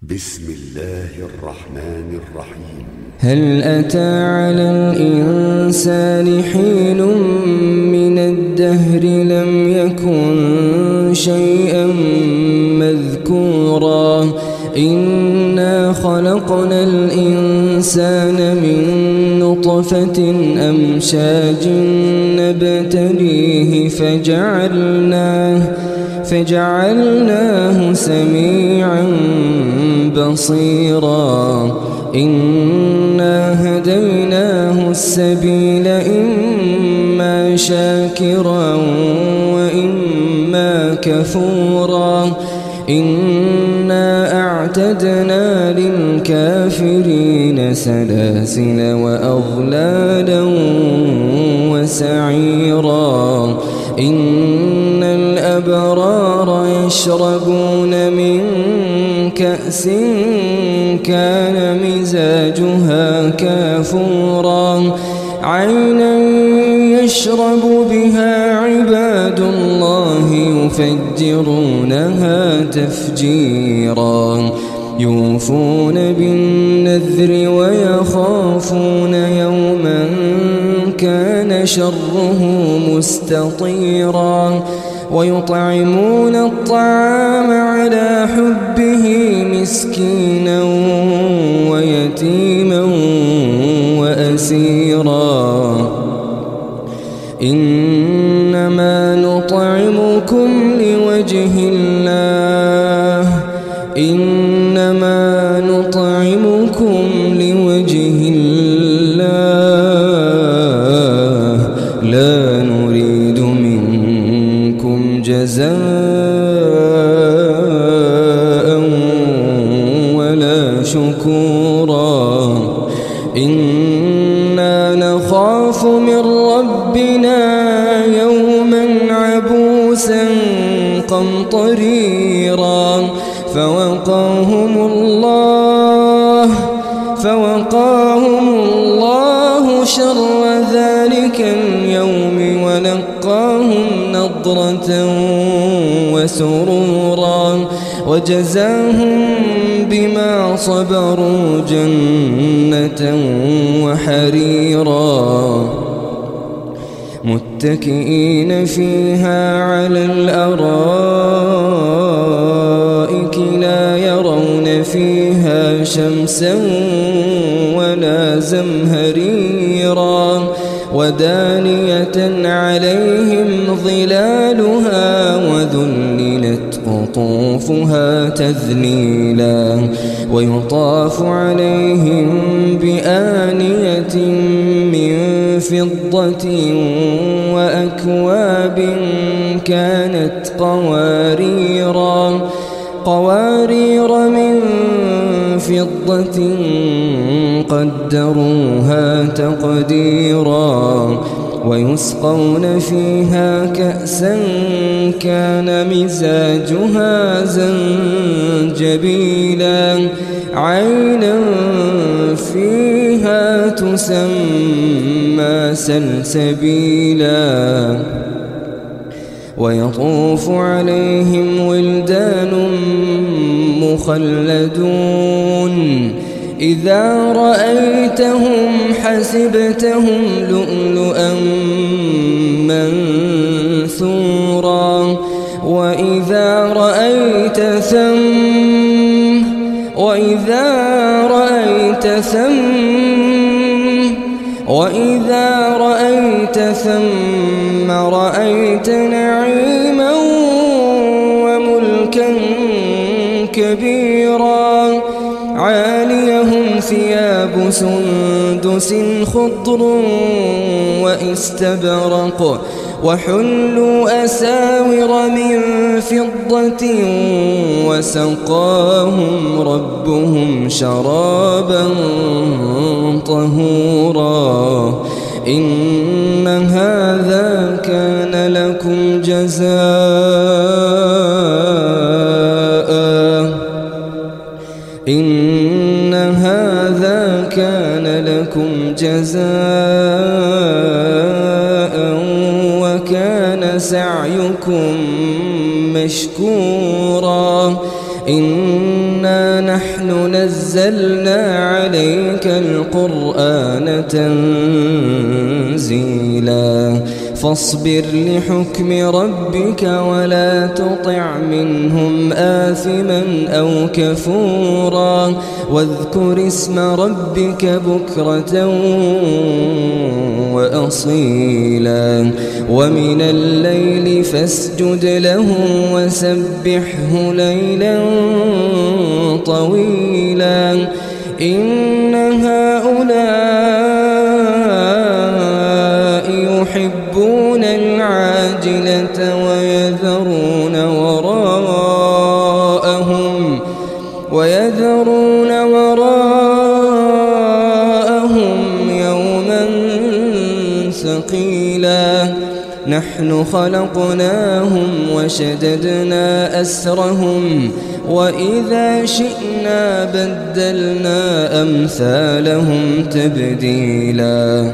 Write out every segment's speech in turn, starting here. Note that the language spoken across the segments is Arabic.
بسم الله الرحمن الرحيم. هل أتى على الإنسان حين من الدهر لم يكن شيئا مذكورا إنا خلقنا الإنسان من نطفة أمشاج نبتليه فجعلناه سميعا بصيرا إنا هديناه السبيل إما شاكرا وإما كفورا إنا أعتدنا للكافرين سلاسل وأغلالا وسعيرا إن الأبرار يشربون من كأس كان مزاجها كافورا عينا يشرب بها عباد الله يفجرونها تفجيرا يوفون بالنذر ويخافون يوما كان شره مستطيرا ويطعمون الطعام على حبه مسكينا ويتيما وأسيرا إنما نطعمكم لوجه الله إنما نطعمكم لوجه الله لا نريد منكم جزاء ولا شكورا إنا نخاف من ربنا يوما عبوسا قمطريرا فوقاهم الله شر ذلك اليوم ولقاهم نضرة وسرورا وجزاهم بما صبروا جنة وحريرا متكئين فيها على الأرائك لا يرون فيها شمسا ولا زمهريرا ودانية عليهم ظلالها وذللت قطوفها تذليلا ويطاف عليهم بآنية من فضة وأكواب كانت قوارير من فضة قدروها تقديرا ويسقون فيها كأسا كان مزاجها زنجبيلا عينا فيها تسمى سلسبيلا ويطوف عليهم ولدان مخلدون إذا رأيتهم حسبتهم لؤلؤا منثورا وإذا رأيت ثم رأيت نعيما وملكا كبيرا عاليهم ثياب سندس خضر واستبرق وحلوا أساور من فضة وسقاهم ربهم شرابا طهورا إن هذا كان لكم جزاء وكان سعيكم مشكورا إنا نحن نزلنا عليك القرآن تنزيلا فاصبر لحكم ربك ولا تطع منهم آثما أو كفورا واذكر اسم ربك بكرة وأصيلا ومن الليل فاسجد له وسبحه ليلا طويلا إن هؤلاء يحبون العاجلة ويذرون وراءهم يوما ثقيلا نحن خلقناهم وشددنا أسرهم وإذا شئنا بدلنا أمثالهم تبديلا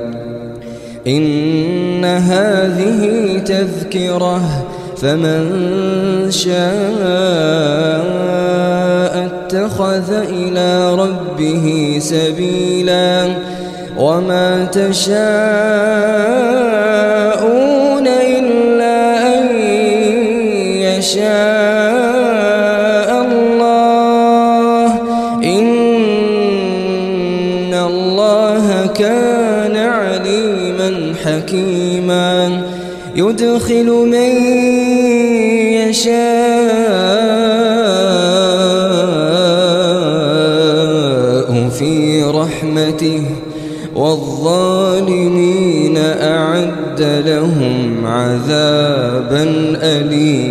إن هذه تذكرة فمن شاء اتخذ إلى ربه سبيلا وما تشاءون إلا أن يشاء الله إن الله كان عليما حكيما يدخل من يشاء في رحمته والظالمين أعد لهم عذابا أليما.